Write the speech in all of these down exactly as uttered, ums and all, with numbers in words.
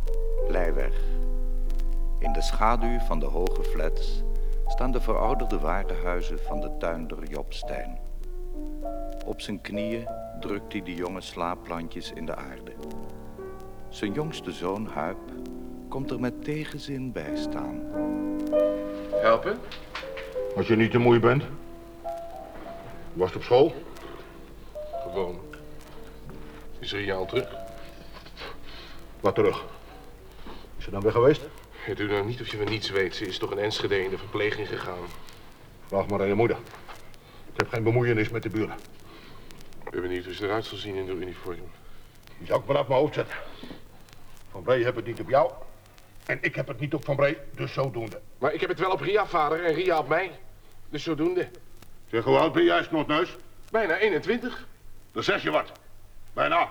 Leiweg. In de schaduw van de hoge flats staan de verouderde warenhuizen van de tuinder Job Stijn. Op zijn knieën drukt hij de jonge slaapplantjes in de aarde. Zijn jongste zoon, Huip, komt er met tegenzin bij staan. Helpen? Als je niet te moe bent. Was het op school? Gewoon. Is Ria al terug? Wat terug? Is ze dan weg geweest? Je doet nou niet of je van niets weet. Ze is toch in Enschede in de verpleging gegaan. Vraag maar aan je moeder. Ik heb geen bemoeienis met de buren. Ik ben benieuwd hoe ze eruit zal zien in de uniform. Die zou ik vanaf mijn hoofd zetten. Van Bree heb het niet op jou. En ik heb het niet op Van Bree, dus zodoende. Maar ik heb het wel op Ria, vader, en Ria op mij. Dus zodoende. Zeg, hoe oud ben jij, snotneus? Bijna eenentwintig. Dan zeg je wat. Bijna.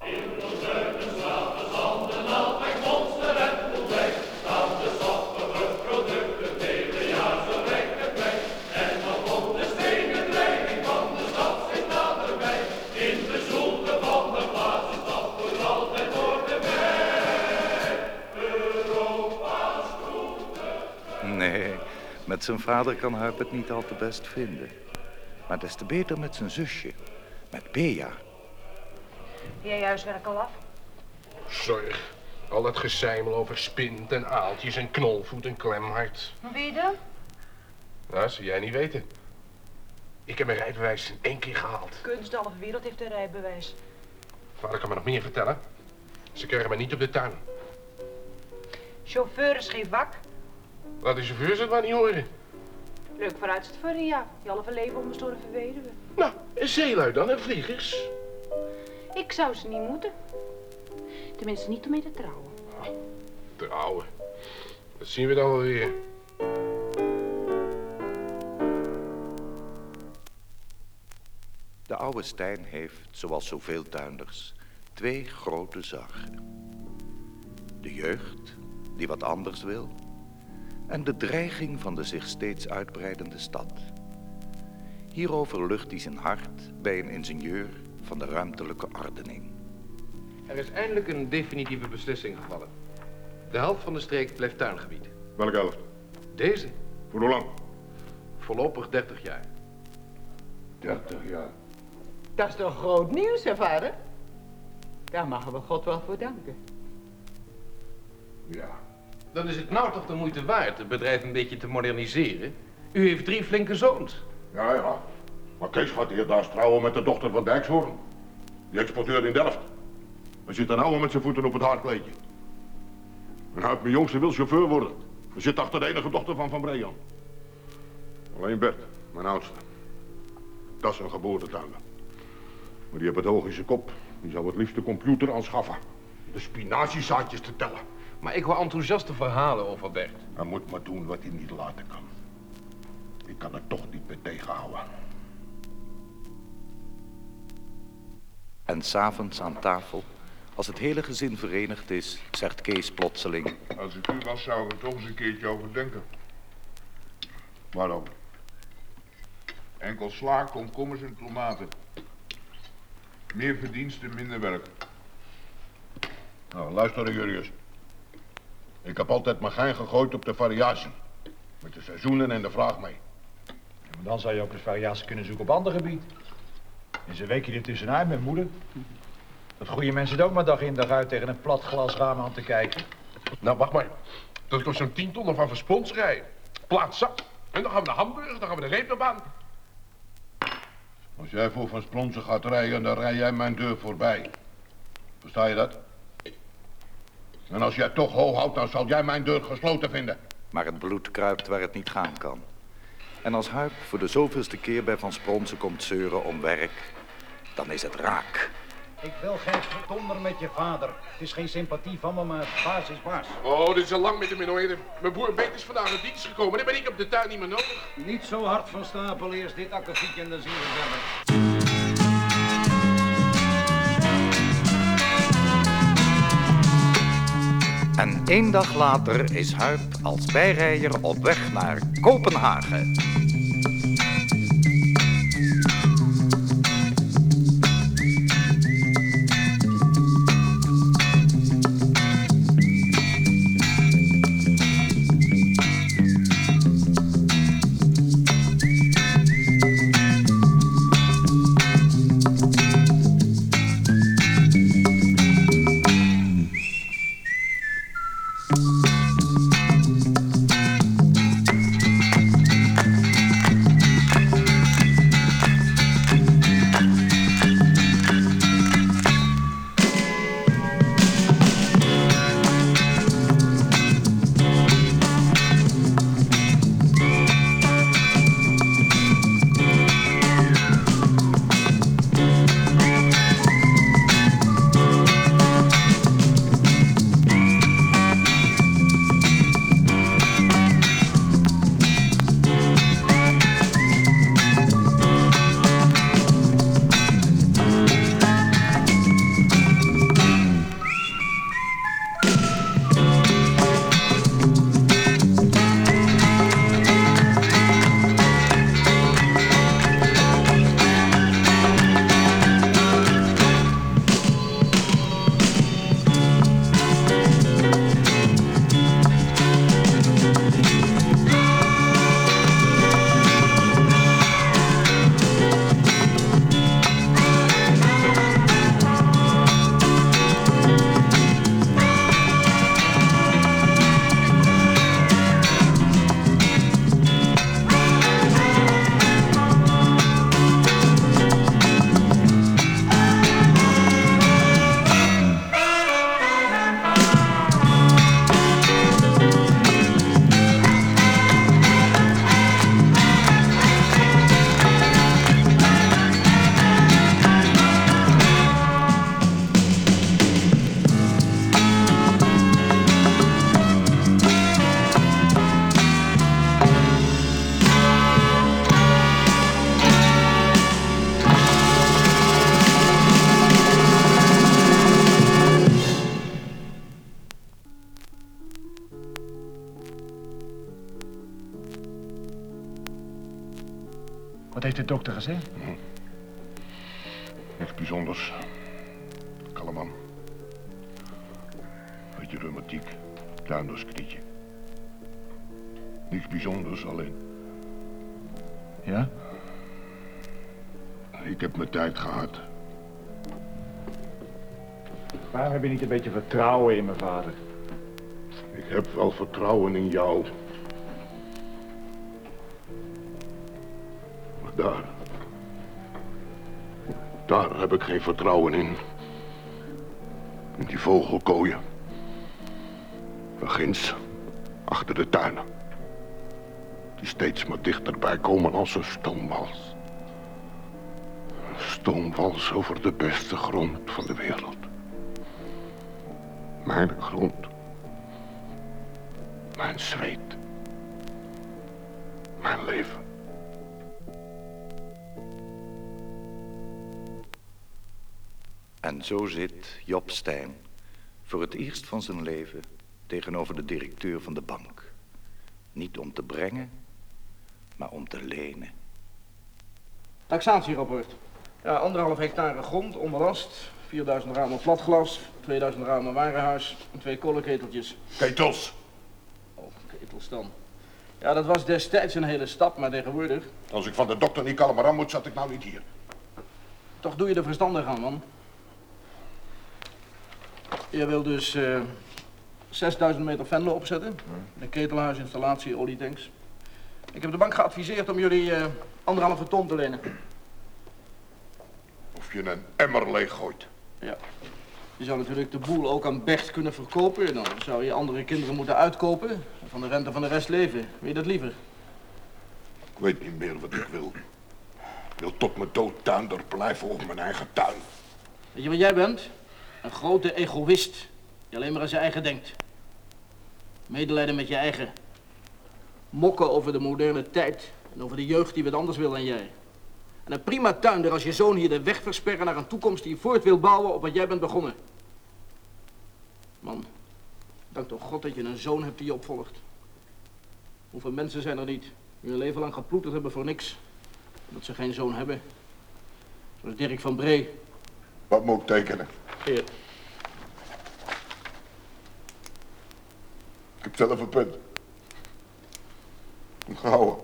Nee, met zijn vader kan Huip het niet al te best vinden. Maar des te beter met zijn zusje, met Bea. Jij huiswerk al af? Zorg. Al dat gezeimel over spint en aaltjes en knolvoet en klemhart. Hoe ben je dan? Nou, dat zou jij niet weten. Ik heb mijn rijbewijs in één keer gehaald. Kunst, de halve wereld heeft een rijbewijs. Vader kan me nog meer vertellen. Ze krijgen mij niet op de tuin. Chauffeur is geen vak. Laat de chauffeurs het maar niet horen. Leuk vooruitzicht voor Ria. Je halve leven onbestorven weduwe. Nou, en zeelui dan en vliegers. Ik zou ze niet moeten. Tenminste niet om mee te trouwen. Oh, trouwen. Dat zien we dan wel weer. De oude Stijn heeft, zoals zoveel tuinders, twee grote zorgen. De jeugd, die wat anders wil, en de dreiging van de zich steeds uitbreidende stad. Hierover lucht hij zijn hart bij een ingenieur van de ruimtelijke ordening. Er is eindelijk een definitieve beslissing gevallen. De helft van de streek blijft tuingebied. Welke helft? Deze? Voor hoe lang? Voorlopig dertig jaar. dertig jaar. Dat is toch groot nieuws, hè, vader? Daar mogen we God wel voor danken. Ja. Dan is het nou toch de moeite waard het bedrijf een beetje te moderniseren? U heeft drie flinke zoons. Ja, ja. Maar Kees gaat eerder trouwen met de dochter van Dijkshoorn. Die exporteur in Delft. Hij zit dan nou met zijn voeten op het haardkleedje. En Huip, mijn jongste, wil chauffeur worden. Hij zit achter de enige dochter van Van Bree aan. Alleen Bert, mijn oudste. Dat is een geboortetuinder. Maar die heeft het hoog in zijn kop. Die zou het liefst de computer aanschaffen. De spinaziezaadjes te tellen. Maar ik hoor enthousiaste verhalen over Bert. Hij moet maar doen wat hij niet laten kan. Ik kan er toch niet meer tegenhouden. En 's avonds aan tafel, als het hele gezin verenigd is, zegt Kees plotseling: Als ik u was, zou ik er toch eens een keertje over denken. Waarom? Enkel sla, komkommers en tomaten. Meer verdiensten, minder werk. Nou, luister Jurius. Ik heb altijd mijn gein gegooid op de variatie. Met de seizoenen en de vraag mee. Ja, maar dan zou je ook eens variatie kunnen zoeken op ander gebied. En ze week je er tussenuit met moeder. Dat goede mensen ook maar dag in dag uit tegen een plat glasraam aan te kijken. Nou, wacht maar. Dat kost zo'n tien ton van verspons rijden. Plaatsen. En dan gaan we naar Hamburg, dan gaan we de reepbaan. Als jij voor Van Splonsen gaat rijden, dan rij jij mijn deur voorbij. Versta je dat? En als jij toch hoog houdt, dan zal jij mijn deur gesloten vinden. Maar het bloed kruipt waar het niet gaan kan. En als Huip voor de zoveelste keer bij Van Spronsen komt zeuren om werk, dan is het raak. Ik wil geen vertonder met je vader. Het is geen sympathie van me, maar baas is baas. Oh, dit is al lang met de minnoeën. Mijn broer Beet is vandaag in dienst gekomen. Dan ben ik op de tuin niet meer nodig. Niet zo hard van stapel, eerst dit akkefietje en dan zien we verder. En één dag later is Huip als bijrijder op weg naar Kopenhagen. Wat heeft de dokter gezegd? Hm. Niks bijzonders. Kalm man. Beetje reumatiek. Tuinderskrietje. Niks bijzonders, alleen. Ja? Ik heb mijn tijd gehad. Waarom heb je niet een beetje vertrouwen in mijn vader? Ik heb wel vertrouwen in jou. Maar daar... Daar heb ik geen vertrouwen in. In die vogelkooien. Ginds, achter de tuinen. Die steeds maar dichterbij komen als een stoomwals. Een stoomwals over de beste grond van de wereld. Mijn grond. Mijn zweet. Mijn leven. En zo zit Job Stijn voor het eerst van zijn leven tegenover de directeur van de bank. Niet om te brengen, maar om te lenen. Taxatierapport. Ja, anderhalf hectare grond, onbelast. vierduizend ramen platglas, tweeduizend ramen warenhuis en twee kolenketeltjes. Ketels. Oh, ketels dan. Ja, dat was destijds een hele stap, maar tegenwoordig... Als ik van de dokter niet kalm aan moet, zat ik nou niet hier. Toch doe je er verstandig aan, man. Je wil dus uh, zesduizend meter Venlo opzetten. Een ketelhuis, installatie, olietanks. Ik heb de bank geadviseerd om jullie uh, anderhalve ton te lenen. Of je een emmer leeg gooit. Ja. Je zou natuurlijk de boel ook aan Bert kunnen verkopen. Dan zou je andere kinderen moeten uitkopen. En van de rente van de rest leven. Wil je dat liever? Ik weet niet meer wat ik wil. Ik wil tot mijn dood tuinder blijven op mijn eigen tuin. Weet je wat jij bent? Een grote egoïst. Die alleen maar aan zijn eigen denkt. Medelijden met je eigen. Mokken over de moderne tijd. En over de jeugd die wat anders wil dan jij. En een prima tuinder als je zoon hier de weg versperren naar een toekomst die voort wil bouwen op wat jij bent begonnen. Man, dank toch God dat je een zoon hebt die je opvolgt. Hoeveel mensen zijn er niet die hun leven lang geploeterd hebben voor niks. Omdat ze geen zoon hebben. Zoals Dirk van Bree. Wat moet ik tekenen? Hier. Ik heb zelf een punt. Gehouden.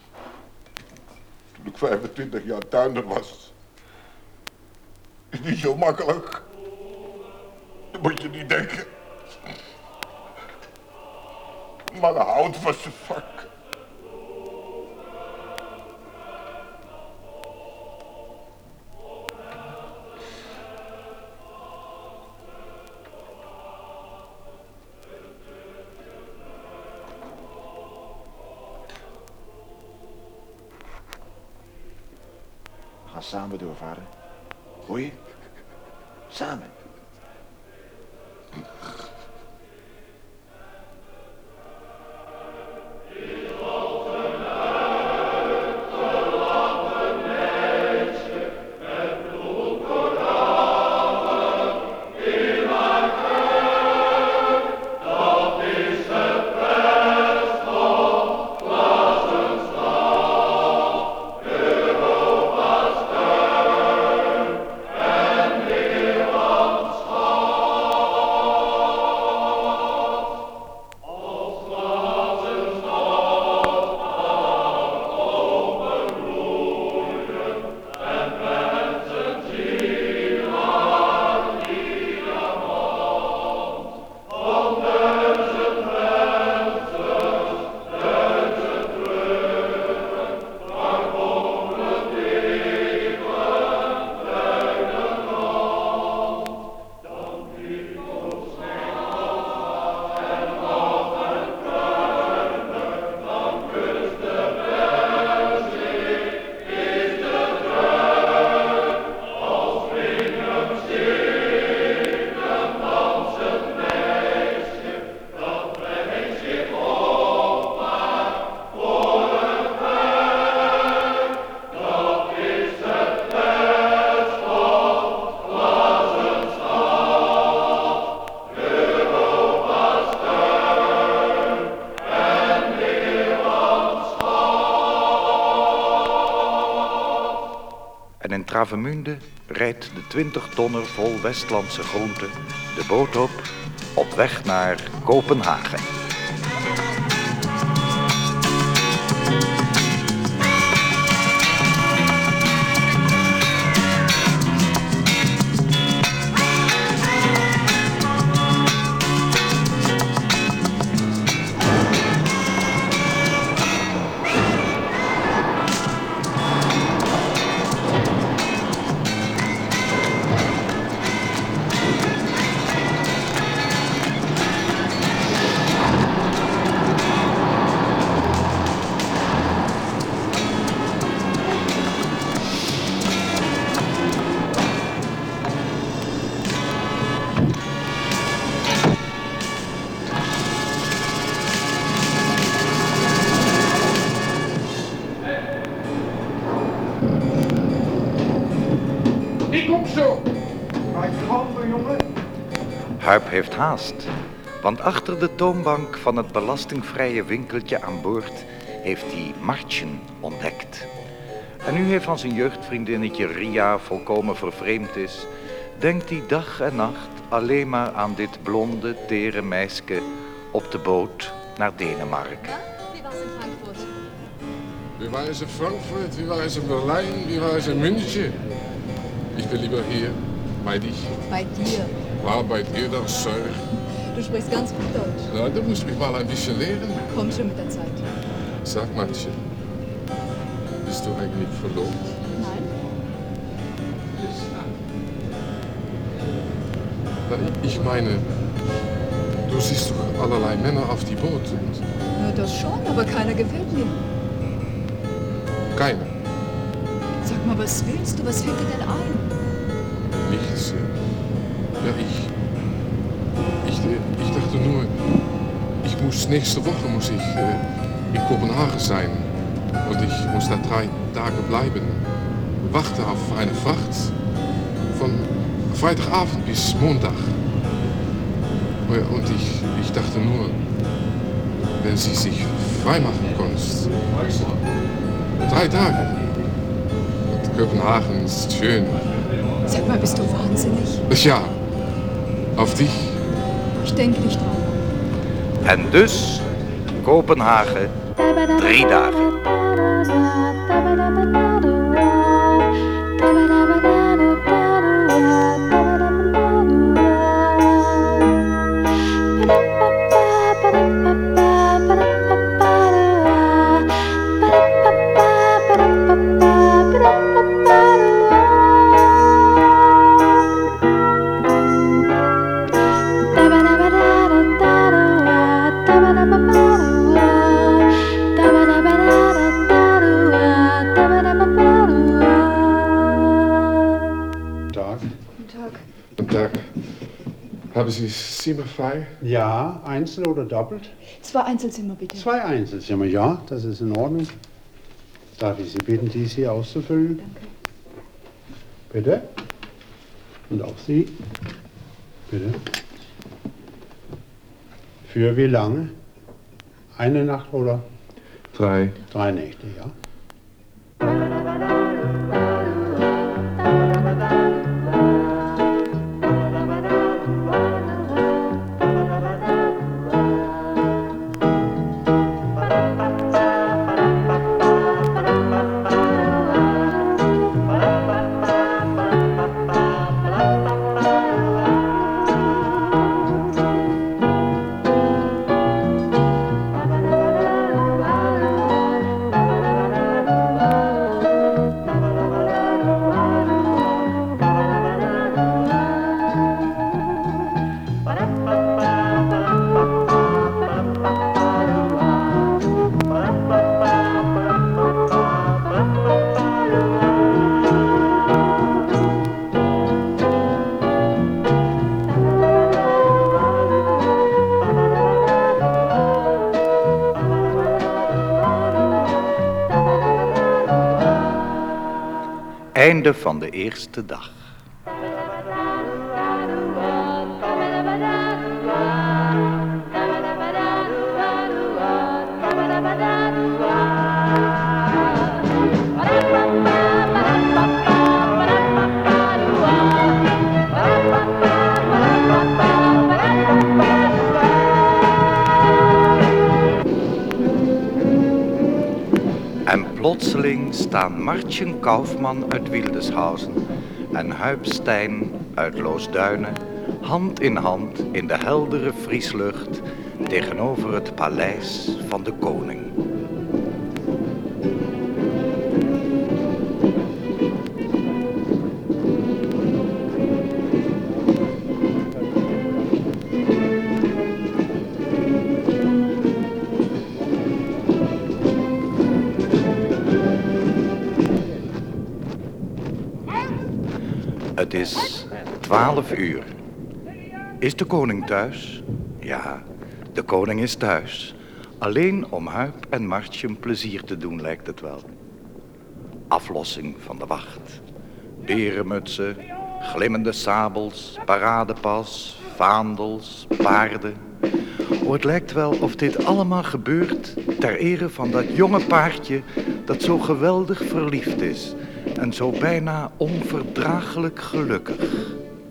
Toen ik vijfentwintig jaar tuinder was. Is niet zo makkelijk. Dat moet je niet denken. Man houdt van zijn vak. We gaan samen door, vader. Hoor je? Samen. En in Travemünde rijdt de twintig tonner vol Westlandse groenten de boot op, op weg naar Kopenhagen. Huip heeft haast, want achter de toonbank van het belastingvrije winkeltje aan boord heeft hij Martjen ontdekt. En nu hij van zijn jeugdvriendinnetje Ria volkomen vervreemd is, denkt hij dag en nacht alleen maar aan dit blonde, tere meisje op de boot naar Denemarken. Wie was in Frankfurt? Wie war es in Frankfurt, wie war es in Berlin, wie war es in München? Ich bin lieber hier, bei dich. Bei dir. War bei dir das Zeug? Du sprichst ganz gut Deutsch. Na, du musst mich mal ein bisschen lehren. Komm schon mit der Zeit. Sag, Martje, bist du eigentlich verlobt? Nein. Na, ich meine, du siehst doch allerlei Männer auf die Boot. Und Ja, das schon, aber keiner gefällt mir. keiner. Sag mal, was willst du? Was fällt dir denn ein? Nichts. Ja, ich, ich, ich dachte nur, ich muss nächste Woche muss ich äh, in Kopenhagen sein und ich muss da drei Tage bleiben, warten auf eine Fracht von Freitagabend bis Montag. Und ich, ich dachte nur, wenn sie sich freimachen kannst, drei Tage. Und Kopenhagen ist schön. Sag mal, bist du wahnsinnig? Ja, auf dich. Ich denke nicht dran. En dus Kopenhagen, drie dagen. Haben Sie Zimmer frei? Ja, Einzel oder doppelt? Zwei Einzelzimmer, bitte. Zwei Einzelzimmer, ja, das ist in Ordnung. Darf ich Sie bitten, dies hier auszufüllen? Danke. Bitte. Und auch Sie. Bitte. Für wie lange? Eine Nacht oder? Drei. Drei Nächte, ja. Einde van de eerste dag. En plotseling staan Martjen Kaufman uit Wildeshausen en Huib Stijn uit Loosduinen hand in hand in de heldere vrieslucht tegenover het paleis van de koning. Het is twaalf uur. Is de koning thuis? Ja, de koning is thuis. Alleen om Huib en Martje plezier te doen, lijkt het wel. Aflossing van de wacht. Berenmutsen, glimmende sabels, paradepas, vaandels, paarden. Oh, het lijkt wel of dit allemaal gebeurt ter ere van dat jonge paardje dat zo geweldig verliefd is en zo bijna onverdraaglijk gelukkig.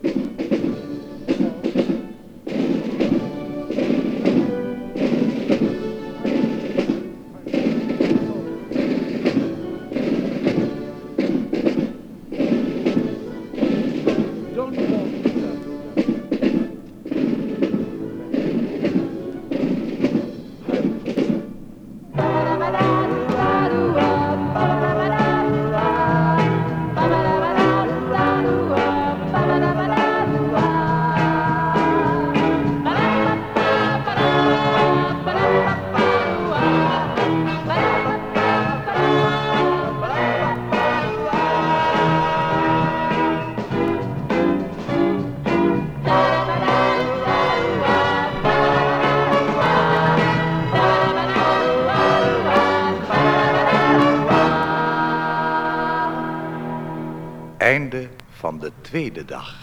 Einde van de tweede dag.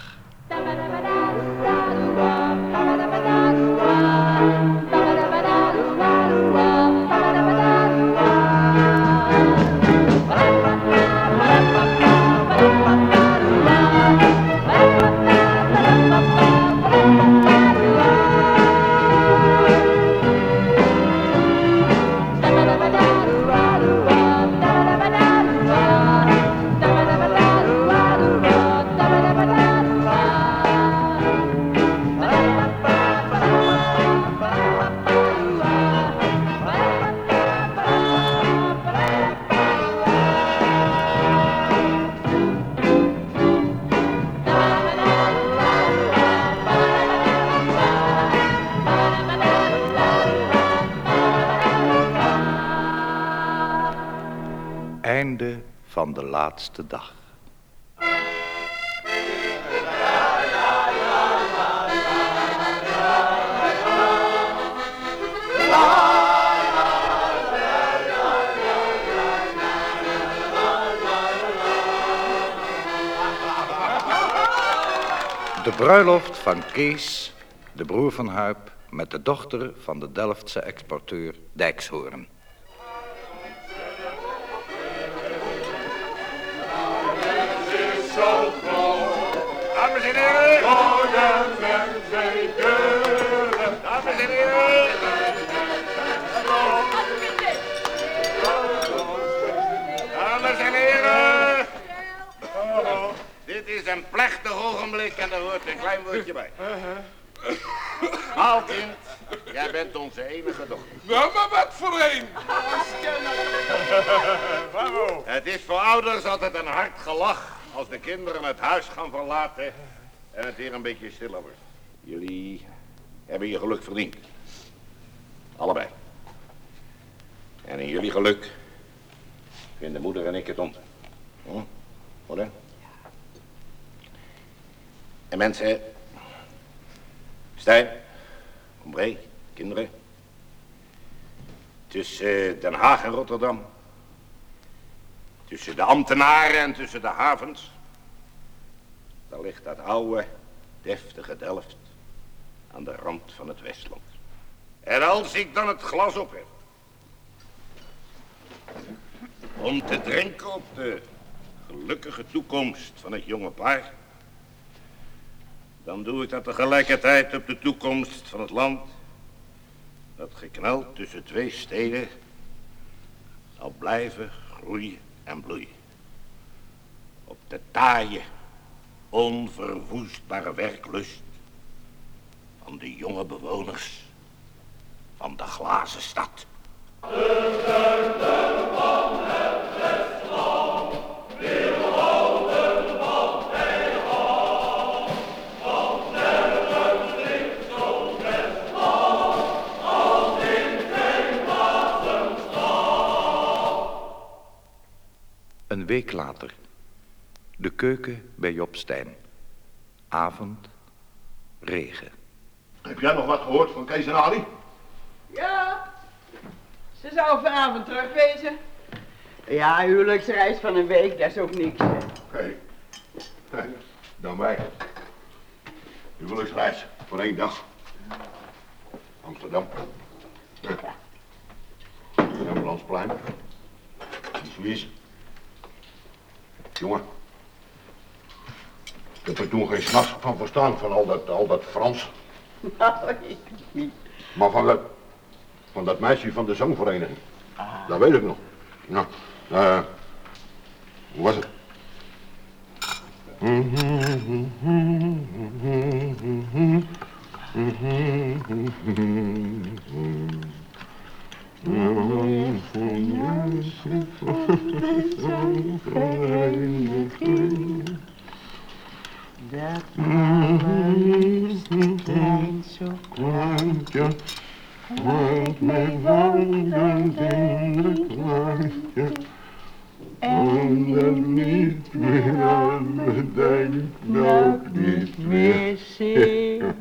Einde van de laatste dag. bruiloft van Kees, de broer van Huip, met de dochter van de Delftse exporteur Dijkshoorn. Dames en heren! Dames en heren! Dames en heren! Dit is een plechtig ogenblik en daar hoort een klein woordje bij. Maalkind, jij bent onze enige dochter. Nou, maar wat voor een! Het is voor ouders altijd een hard gelach als de kinderen het huis gaan verlaten en het hier een beetje stiller wordt. Jullie hebben je geluk verdiend. Allebei. En in jullie geluk vinden moeder en ik het onder. Hm? Moeder? En mensen, Stijn, Ombré, kinderen, tussen Den Haag en Rotterdam, tussen de ambtenaren en tussen de havens, daar ligt dat oude, deftige Delft aan de rand van het Westland. En als ik dan het glas op heb, om te drinken op de gelukkige toekomst van het jonge paar, dan doe ik dat tegelijkertijd op de toekomst van het land dat gekneld tussen twee steden zal blijven groeien en bloeien. Op de taaie, onverwoestbare werklust van de jonge bewoners van de glazen stad. Een week later. De keuken bij Job Stijn. Avond. Regen. Heb jij nog wat gehoord van Kees en Ali? Ja, ze zou vanavond terugwezen. Ja, huwelijksreis van een week, dat is ook niks. Hè. Hé, hey. Dan wij. Huwelijksreis voor één dag. Amsterdam. Ja. Rembrandtsplein. Suisse. Jongen. Ik heb er toen geen s'nachts van verstaan, van al dat, al dat Frans. Nou, ik niet. Maar van dat, van dat meisje van de zangvereniging. Ah. Dat weet ik nog. Nou, uh, hoe was het? Dat allerliefste klein zo kleintje, want mij wandelt in het kleintje, en dat niet meer aan me denkt, nog niet meer zingt.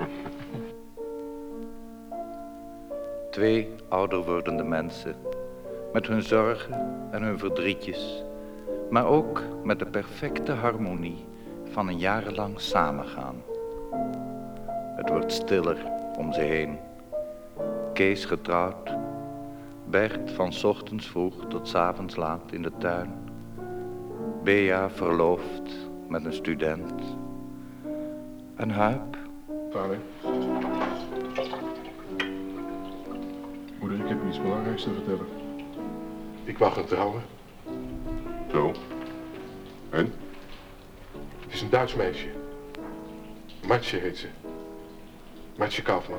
Twee ouder wordende mensen, met hun zorgen en hun verdrietjes, maar ook met de perfecte harmonie van een jarenlang samengaan. Het wordt stiller om ze heen. Kees getrouwd, Bert van 's ochtends vroeg tot 's avonds laat in de tuin, Bea verloofd met een student en Huip. Vader. Moeder, ik heb je iets belangrijks te vertellen. Ik wou gaan trouwen. Zo. En? Het is een Duits meisje. Matje heet ze. Matje Kaufman.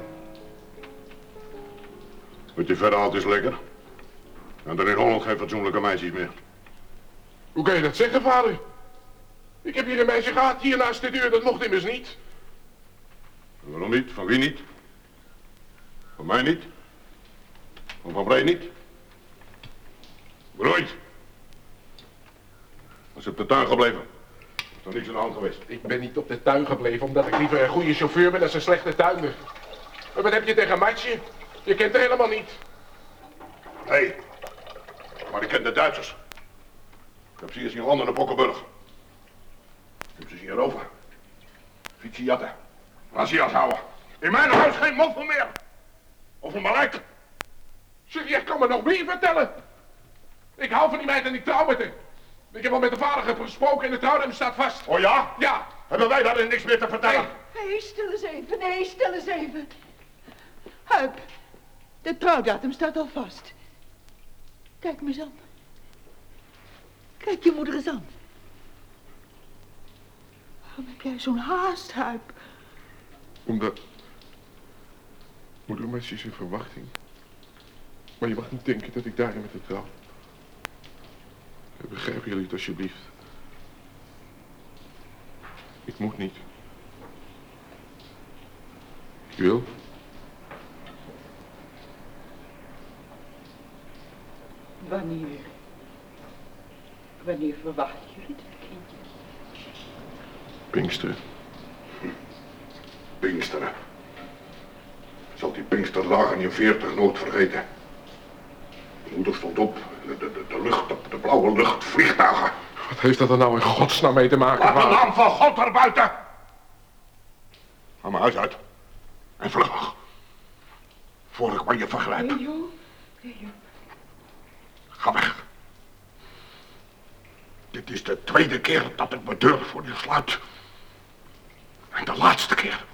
Met die verhaal is lekker. En er in Holland geen fatsoenlijke meisjes meer. Hoe kan je dat zeggen, vader? Ik heb hier een meisje gehad, hier naast de deur, dat mocht immers niet. En waarom niet? Van wie niet? Van mij niet? Van Van Bree niet? Broeit. Was op de tuin gebleven. Is er niks aan de hand geweest? Ik ben niet op de tuin gebleven omdat ik liever een goede chauffeur ben dan een slechte tuinder. Maar wat heb je tegen Matje? Je kent haar helemaal niet. Hé, hey, maar ik ken de Duitsers. Ik heb ze hier zien landen in Bokkenburg. Ik heb ze zien roven. Fietsie jatten. Razzia's houden. In mijn huis geen moffel meer. Of een malek. Zeg, jij kan me nog meer vertellen. Ik hou van die meid en ik trouw met haar. Ik heb al met de vader gesproken en de trouwdatum staat vast. Oh ja? Ja. Hebben wij daarin niks meer te vertellen? Hé, hey, stil eens even. Nee, stil eens even. Huip, de trouwdatum staat al vast. Kijk me eens aan. Kijk je moeder eens aan. Waarom heb jij zo'n haast, Huip? Omdat... Moeder Messi is in verwachting. Maar je mag niet denken dat ik daarin met haar trouw. Begrijpen jullie het alsjeblieft? Ik moet niet. Ik wil. Wanneer? Wanneer verwachten jullie het kindje? Pinksteren. Pinksteren. Zal die Pinksterdagen in veertig nooit vergeten. De moeder stond op. De, de, de lucht, de, de blauwe lucht, vliegtuigen. Wat heeft dat er nou in godsnaam mee te maken? Laat de naam van God erbuiten. Ga mijn huis uit. En vlug. Voor ik maar je vergrijp. Leo, Leo. Ga weg. Dit is de tweede keer dat ik mijn deur voor je sluit. En de laatste keer.